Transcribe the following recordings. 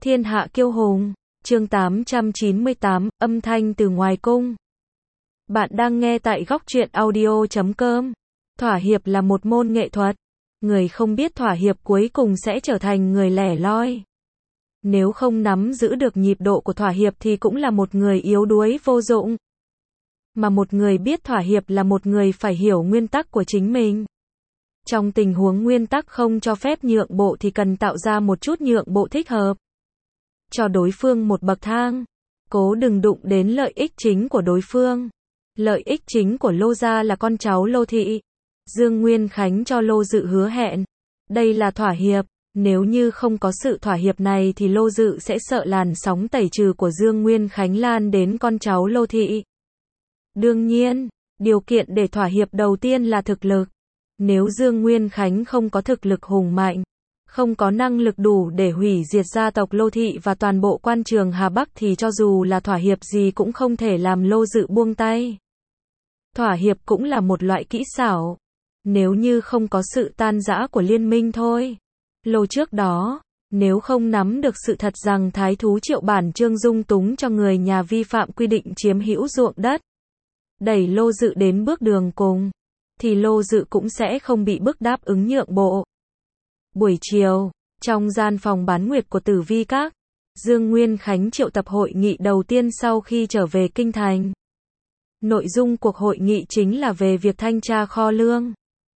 Thiên hạ kiêu hùng, chương 898, âm thanh từ ngoài cung. Bạn đang nghe tại góc truyện audio.com. Thỏa hiệp là một môn nghệ thuật. Người không biết thỏa hiệp cuối cùng sẽ trở thành người lẻ loi. Nếu không nắm giữ được nhịp độ của thỏa hiệp thì cũng là một người yếu đuối vô dụng. Mà một người biết thỏa hiệp là một người phải hiểu nguyên tắc của chính mình. Trong tình huống nguyên tắc không cho phép nhượng bộ thì cần tạo ra một chút nhượng bộ thích hợp. Cho đối phương một bậc thang. Cố đừng đụng đến lợi ích chính của đối phương. Lợi ích chính của Lô gia là con cháu Lô thị. Dương Nguyên Khánh cho Lô Dự hứa hẹn. Đây là thỏa hiệp. Nếu như không có sự thỏa hiệp này thì Lô Dự sẽ sợ làn sóng tẩy trừ của Dương Nguyên Khánh lan đến con cháu Lô thị. Đương nhiên, điều kiện để thỏa hiệp đầu tiên là thực lực. Nếu Dương Nguyên Khánh không có thực lực hùng mạnh, không có năng lực đủ để hủy diệt gia tộc Lô thị và toàn bộ quan trường Hà Bắc thì cho dù là thỏa hiệp gì cũng không thể làm Lô Dự buông tay. Thỏa hiệp cũng là một loại kỹ xảo. Nếu như không có sự tan rã của liên minh thôi. Lô trước đó, nếu không nắm được sự thật rằng Thái thú Triệu Bản Chương dung túng cho người nhà vi phạm quy định chiếm hữu ruộng đất, đẩy Lô Dự đến bước đường cùng, thì Lô Dự cũng sẽ không bị bức đáp ứng nhượng bộ. Buổi chiều, trong gian phòng bán nguyệt của Tử Vi Các, Dương Nguyên Khánh triệu tập hội nghị đầu tiên sau khi trở về kinh thành. Nội dung cuộc hội nghị chính là về việc thanh tra kho lương.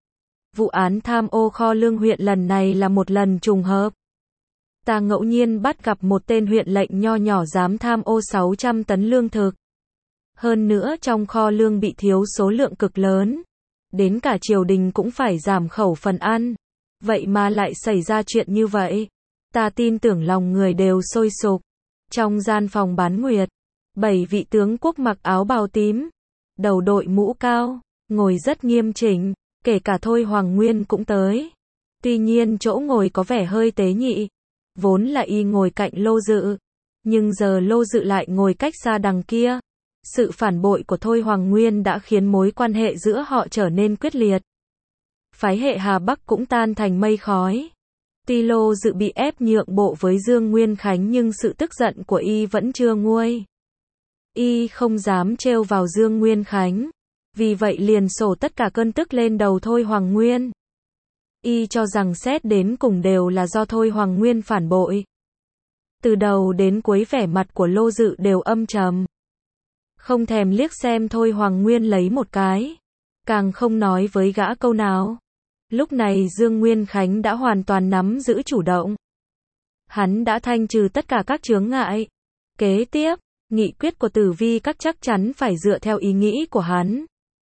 Vụ án tham ô kho lương huyện lần này là một lần trùng hợp. Ta ngẫu nhiên bắt gặp một tên huyện lệnh nho nhỏ dám tham ô 600 tấn lương thực. Hơn nữa trong kho lương bị thiếu số lượng cực lớn. Đến cả triều đình cũng phải giảm khẩu phần ăn. Vậy mà lại xảy ra chuyện như vậy. Ta tin tưởng lòng người đều sôi sục. Trong gian phòng bán nguyệt, 7 vị tướng quốc mặc áo bào tím, đầu đội mũ cao, ngồi rất nghiêm chỉnh, kể cả Thôi Hoàng Nguyên cũng tới. Tuy nhiên chỗ ngồi có vẻ hơi tế nhị. Vốn là y ngồi cạnh Lô Dự, nhưng giờ Lô Dự lại ngồi cách xa đằng kia. Sự phản bội của Thôi Hoàng Nguyên đã khiến mối quan hệ giữa họ trở nên quyết liệt. Phái hệ Hà Bắc cũng tan thành mây khói. Tuy Lô Dự bị ép nhượng bộ với Dương Nguyên Khánh nhưng sự tức giận của y vẫn chưa nguôi. Y không dám trêu vào Dương Nguyên Khánh. Vì vậy liền sổ tất cả cơn tức lên đầu Thôi Hoàng Nguyên. Y cho rằng xét đến cùng đều là do Thôi Hoàng Nguyên phản bội. Từ đầu đến cuối vẻ mặt của Lô Dự đều âm trầm. Không thèm liếc xem Thôi Hoàng Nguyên lấy một cái. Càng không nói với gã câu nào. Lúc này Dương Nguyên Khánh đã hoàn toàn nắm giữ chủ động. Hắn đã thanh trừ tất cả các chướng ngại. Kế tiếp, nghị quyết của Tử Vi Các chắc chắn phải dựa theo ý nghĩ của hắn.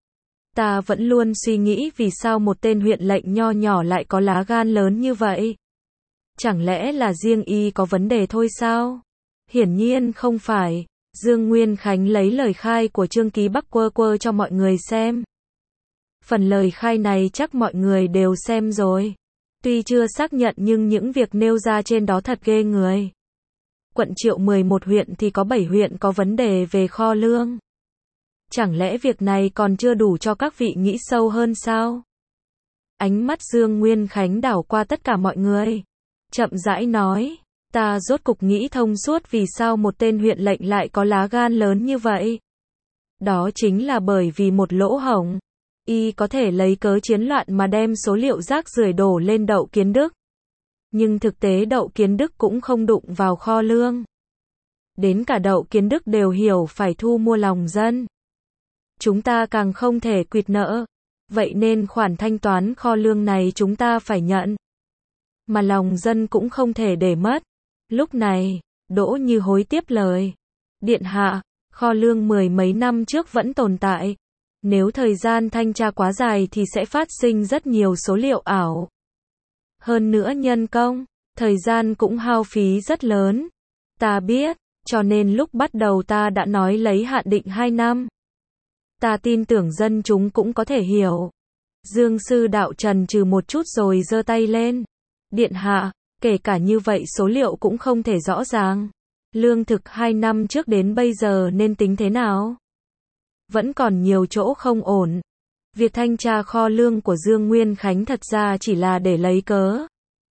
Ta vẫn luôn suy nghĩ vì sao một tên huyện lệnh nho nhỏ lại có lá gan lớn như vậy. Chẳng lẽ là riêng y có vấn đề thôi sao? Hiển nhiên không phải. Dương Nguyên Khánh lấy lời khai của Trương Ký Bắc quơ quơ cho mọi người xem. Phần lời khai này chắc mọi người đều xem rồi. Tuy chưa xác nhận nhưng những việc nêu ra trên đó thật ghê người. Quận Triệu 11 huyện thì có 7 huyện có vấn đề về kho lương. Chẳng lẽ việc này còn chưa đủ cho các vị nghĩ sâu hơn sao? Ánh mắt Dương Nguyên Khánh đảo qua tất cả mọi người. Chậm rãi nói, ta rốt cục nghĩ thông suốt vì sao một tên huyện lệnh lại có lá gan lớn như vậy. Đó chính là bởi vì một lỗ hổng. Y có thể lấy cớ chiến loạn mà đem số liệu rác rưởi đổ lên Đậu Kiến Đức. Nhưng thực tế Đậu Kiến Đức cũng không đụng vào kho lương. Đến cả Đậu Kiến Đức đều hiểu phải thu mua lòng dân. Chúng ta càng không thể quỵt nợ. Vậy nên khoản thanh toán kho lương này chúng ta phải nhận. Mà lòng dân cũng không thể để mất. Lúc này, Đỗ Như Hối tiếp lời. Điện hạ, kho lương mười mấy năm trước vẫn tồn tại. Nếu thời gian thanh tra quá dài thì sẽ phát sinh rất nhiều số liệu ảo. Hơn nữa nhân công, thời gian cũng hao phí rất lớn. Ta biết, cho nên lúc bắt đầu ta đã nói lấy hạn định 2 năm. Ta tin tưởng dân chúng cũng có thể hiểu. Dương sư đạo trần trừ một chút rồi giơ tay lên. Điện hạ, kể cả như vậy số liệu cũng không thể rõ ràng. Lương thực 2 năm trước đến bây giờ nên tính thế nào? Vẫn còn nhiều chỗ không ổn. Việc thanh tra kho lương của Dương Nguyên Khánh thật ra chỉ là để lấy cớ.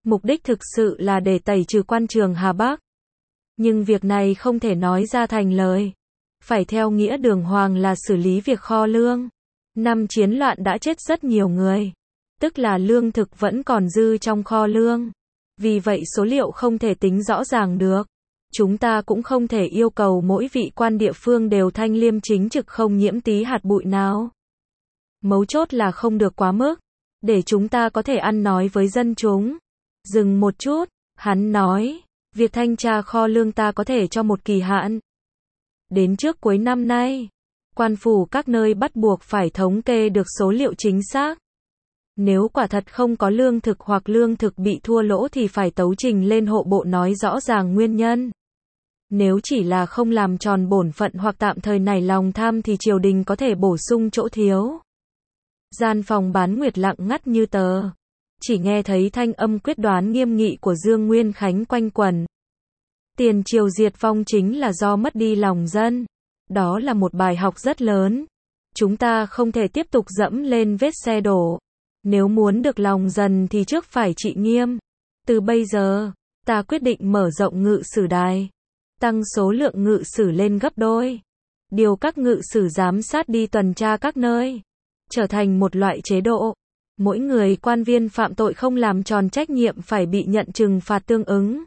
Mục đích thực sự là để tẩy trừ quan trường Hà Bắc. Nhưng việc này không thể nói ra thành lời. Phải theo nghĩa đường hoàng là xử lý việc kho lương. Năm chiến loạn đã chết rất nhiều người. Tức là lương thực vẫn còn dư trong kho lương. Vì vậy số liệu không thể tính rõ ràng được. Chúng ta cũng không thể yêu cầu mỗi vị quan địa phương đều thanh liêm chính trực không nhiễm tí hạt bụi nào. Mấu chốt là không được quá mức, để chúng ta có thể ăn nói với dân chúng. Dừng một chút, hắn nói, việc thanh tra kho lương ta có thể cho một kỳ hạn. Đến trước cuối năm nay, quan phủ các nơi bắt buộc phải thống kê được số liệu chính xác. Nếu quả thật không có lương thực hoặc lương thực bị thua lỗ thì phải tấu trình lên hộ bộ nói rõ ràng nguyên nhân. Nếu chỉ là không làm tròn bổn phận hoặc tạm thời nảy lòng tham thì triều đình có thể bổ sung chỗ thiếu. Gian phòng Bán Nguyệt lặng ngắt như tờ. Chỉ nghe thấy thanh âm quyết đoán nghiêm nghị của Dương Nguyên Khánh quanh quẩn. Tiền triều diệt vong chính là do mất đi lòng dân. Đó là một bài học rất lớn. Chúng ta không thể tiếp tục dẫm lên vết xe đổ. Nếu muốn được lòng dân thì trước phải trị nghiêm. Từ bây giờ, ta quyết định mở rộng ngự sử đài. Tăng số lượng ngự sử lên gấp đôi. Điều các ngự sử giám sát đi tuần tra các nơi. Trở thành một loại chế độ. Mỗi người quan viên phạm tội không làm tròn trách nhiệm phải bị nhận trừng phạt tương ứng.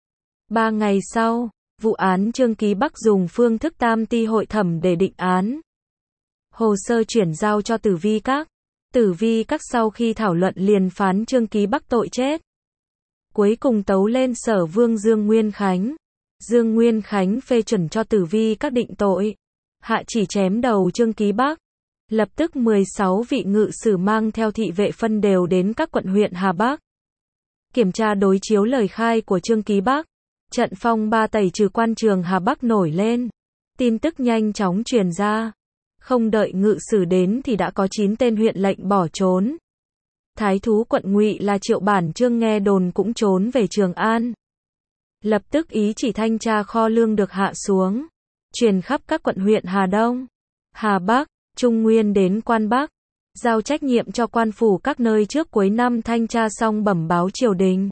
3 ngày sau, vụ án Trương Ký Bắc dùng phương thức tam ti hội thẩm để định án. Hồ sơ chuyển giao cho Tử Vi Các. Tử Vi Các sau khi thảo luận liền phán Trương Ký Bắc tội chết. Cuối cùng tấu lên Sở Vương Dương Nguyên Khánh. Dương Nguyên Khánh phê chuẩn cho Tử Vi Các định tội. Hạ chỉ chém đầu Trương Ký Bắc. Lập tức 16 vị ngự sử mang theo thị vệ phân đều đến các quận huyện Hà Bắc. Kiểm tra đối chiếu lời khai của Trương Ký Bắc. Trận phong ba tẩy trừ quan trường Hà Bắc nổi lên. Tin tức nhanh chóng truyền ra. Không đợi ngự sử đến thì đã có 9 tên huyện lệnh bỏ trốn. Thái thú quận Ngụy là Triệu Bản Chương nghe đồn cũng trốn về Trường An. Lập tức ý chỉ thanh tra kho lương được hạ xuống. Truyền khắp các quận huyện Hà Đông, Hà Bắc, Trung Nguyên đến Quan Bắc. Giao trách nhiệm cho quan phủ các nơi trước cuối năm thanh tra xong bẩm báo triều đình.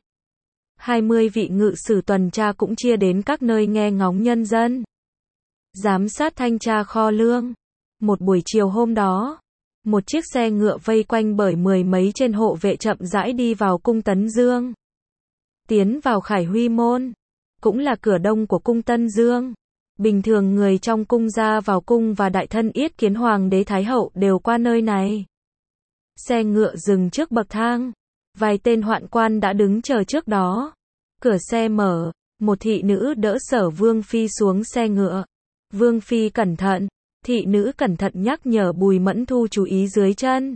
20 vị ngự sử tuần tra cũng chia đến các nơi nghe ngóng nhân dân. Giám sát thanh tra kho lương. Một buổi chiều hôm đó, một chiếc xe ngựa vây quanh bởi 10 mấy trên hộ vệ chậm rãi đi vào cung Tấn Dương. Tiến vào Khải Huy Môn, cũng là cửa đông của cung Tân Dương. Bình thường người trong cung ra vào cung và đại thân yết kiến hoàng đế thái hậu đều qua nơi này. Xe ngựa dừng trước bậc thang. Vài tên hoạn quan đã đứng chờ trước đó. Cửa xe mở, một thị nữ đỡ Sở Vương Phi xuống xe ngựa. Vương Phi cẩn thận. Thị nữ cẩn thận nhắc nhở Bùi Mẫn Thu chú ý dưới chân.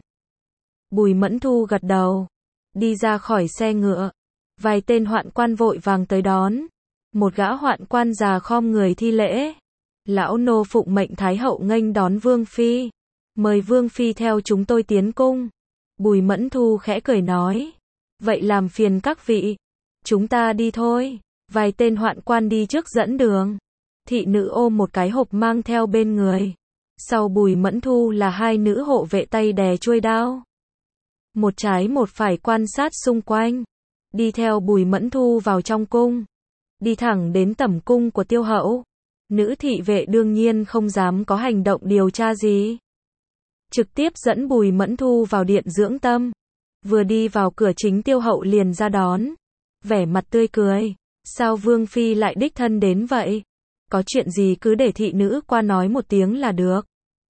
Bùi Mẫn Thu gật đầu. Đi ra khỏi xe ngựa. Vài tên hoạn quan vội vàng tới đón. Một gã hoạn quan già khom người thi lễ. Lão nô phụng mệnh Thái hậu nghênh đón Vương Phi. Mời Vương Phi theo chúng tôi tiến cung. Bùi Mẫn Thu khẽ cười nói. Vậy làm phiền các vị. Chúng ta đi thôi. Vài tên hoạn quan đi trước dẫn đường. Thị nữ ôm một cái hộp mang theo bên người. Sau Bùi Mẫn Thu là 2 nữ hộ vệ tay đè chuôi đao. Một trái một phải quan sát xung quanh. Đi theo Bùi Mẫn Thu vào trong cung. Đi thẳng đến tẩm cung của Tiêu hậu. Nữ thị vệ đương nhiên không dám có hành động điều tra gì. Trực tiếp dẫn Bùi Mẫn Thu vào điện dưỡng tâm. Vừa đi vào cửa chính Tiêu hậu liền ra đón. Vẻ mặt tươi cười. Sao Vương Phi lại đích thân đến vậy? Có chuyện gì cứ để thị nữ qua nói một tiếng là được.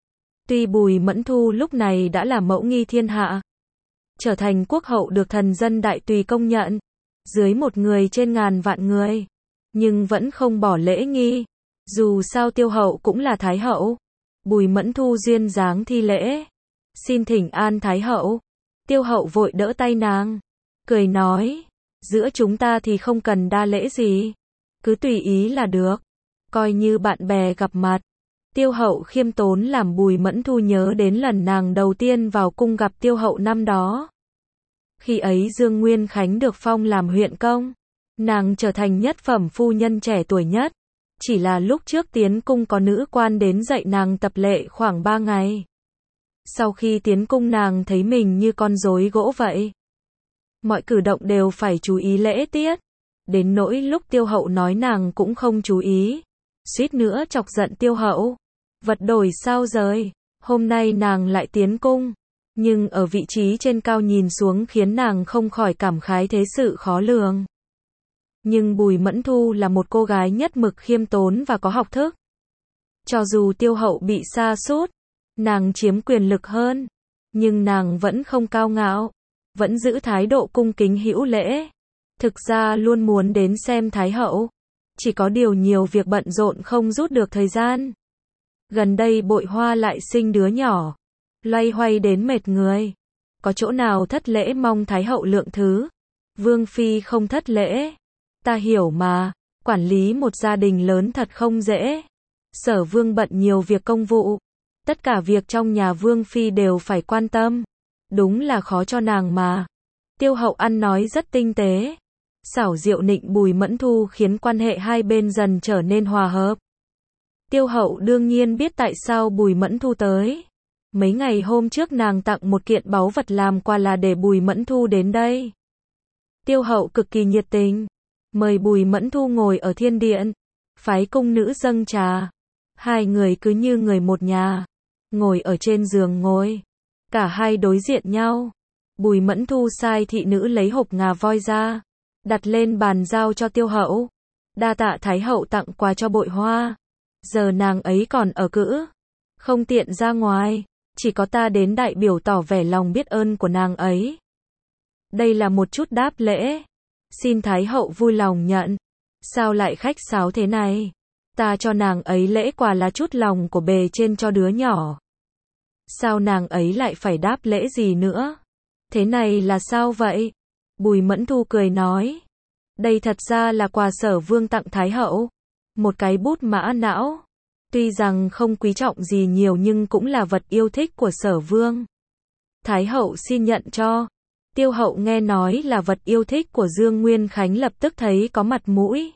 Tuy Bùi Mẫn Thu lúc này đã là mẫu nghi thiên hạ. Trở thành quốc hậu được thần dân đại tùy công nhận. Dưới một người trên ngàn vạn người. Nhưng vẫn không bỏ lễ nghi. Dù sao Tiêu hậu cũng là Thái hậu. Bùi Mẫn Thu duyên dáng thi lễ. Xin thỉnh an Thái hậu. Tiêu hậu vội đỡ tay nàng. Cười nói. Giữa chúng ta thì không cần đa lễ gì. Cứ tùy ý là được. Coi như bạn bè gặp mặt. Tiêu hậu khiêm tốn làm Bùi Mẫn Thu nhớ đến lần nàng đầu tiên vào cung gặp Tiêu hậu năm đó. Khi ấy Dương Nguyên Khánh được phong làm huyện công. Nàng trở thành nhất phẩm phu nhân trẻ tuổi nhất. Chỉ là lúc trước tiến cung có nữ quan đến dạy nàng tập lệ khoảng 3 ngày. Sau khi tiến cung nàng thấy mình như con rối gỗ vậy. mọi cử động đều phải chú ý lễ tiết. Đến nỗi lúc Tiêu Hậu nói nàng cũng không chú ý, suýt nữa chọc giận Tiêu Hậu. Vật đổi sao rời, hôm nay nàng lại tiến cung, nhưng ở vị trí trên cao nhìn xuống khiến nàng không khỏi cảm khái thế sự khó lường. Nhưng Bùi Mẫn Thu là một cô gái nhất mực khiêm tốn và có học thức. Cho dù Tiêu Hậu bị sa sút, nàng chiếm quyền lực hơn, nhưng nàng vẫn không cao ngạo, vẫn giữ thái độ cung kính hữu lễ. Thực ra luôn muốn đến xem Thái Hậu, chỉ có điều nhiều việc bận rộn không rút được thời gian. Gần đây Bội Hoa lại sinh đứa nhỏ, loay hoay đến mệt người. Có chỗ nào thất lễ mong Thái Hậu lượng thứ. Vương Phi không thất lễ. Ta hiểu mà, quản lý một gia đình lớn thật không dễ. Sở Vương bận nhiều việc công vụ. Tất cả việc trong nhà Vương Phi đều phải quan tâm. Đúng là khó cho nàng mà. Tiêu Hậu ăn nói rất tinh tế. Xảo diệu nịnh Bùi Mẫn Thu khiến quan hệ hai bên dần trở nên hòa hợp. Tiêu Hậu đương nhiên biết tại sao Bùi Mẫn Thu tới. Mấy ngày hôm trước nàng tặng một kiện báu vật làm quà là để Bùi Mẫn Thu đến đây. Tiêu Hậu cực kỳ nhiệt tình, mời Bùi Mẫn Thu ngồi ở thiên điện, phái cung nữ dâng trà. Hai người cứ như người một nhà, ngồi ở trên giường ngồi. Cả hai đối diện nhau. Bùi Mẫn Thu sai thị nữ lấy hộp ngà voi ra, đặt lên bàn giao cho Tiêu Hậu. Đa tạ Thái Hậu tặng quà cho Bội Hoa. Giờ nàng ấy còn ở cữ, không tiện ra ngoài, chỉ có ta đến đại biểu tỏ vẻ lòng biết ơn của nàng ấy. Đây là một chút đáp lễ, xin Thái Hậu vui lòng nhận. Sao lại khách sáo thế này? Ta cho nàng ấy lễ quà là chút lòng của bề trên cho đứa nhỏ. Sao nàng ấy lại phải đáp lễ gì nữa? Thế này là sao vậy? Bùi Mẫn Thu cười nói. Đây thật ra là quà Sở Vương tặng Thái Hậu. Một cái bút mã não. Tuy rằng không quý trọng gì nhiều nhưng cũng là vật yêu thích của Sở Vương. Thái Hậu xin nhận cho. Tiêu Hậu nghe nói là vật yêu thích của Dương Nguyên Khánh lập tức thấy có mặt mũi.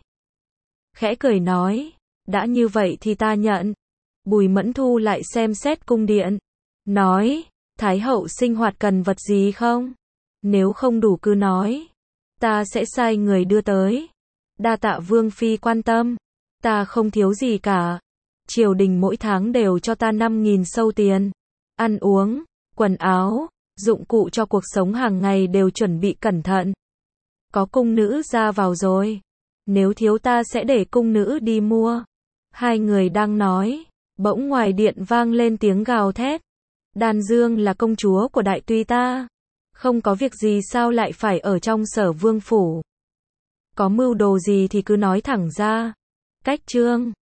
Khẽ cười nói. Đã như vậy thì ta nhận. Bùi Mẫn Thu lại xem xét cung điện. Nói. Thái Hậu sinh hoạt cần vật gì không? Nếu không đủ cứ nói. Ta sẽ sai người đưa tới. Đa tạ Vương Phi quan tâm. Ta không thiếu gì cả. Triều đình mỗi tháng đều cho ta 5.000 sâu tiền. Ăn uống, quần áo, dụng cụ cho cuộc sống hàng ngày đều chuẩn bị cẩn thận. Có cung nữ ra vào rồi. Nếu thiếu ta sẽ để cung nữ đi mua. Hai người đang nói. Bỗng ngoài điện vang lên tiếng gào thét. Đan Dương là công chúa của Đại Tuy ta. Không có việc gì sao lại phải ở trong Sở Vương phủ. Có mưu đồ gì thì cứ nói thẳng ra. Cách chương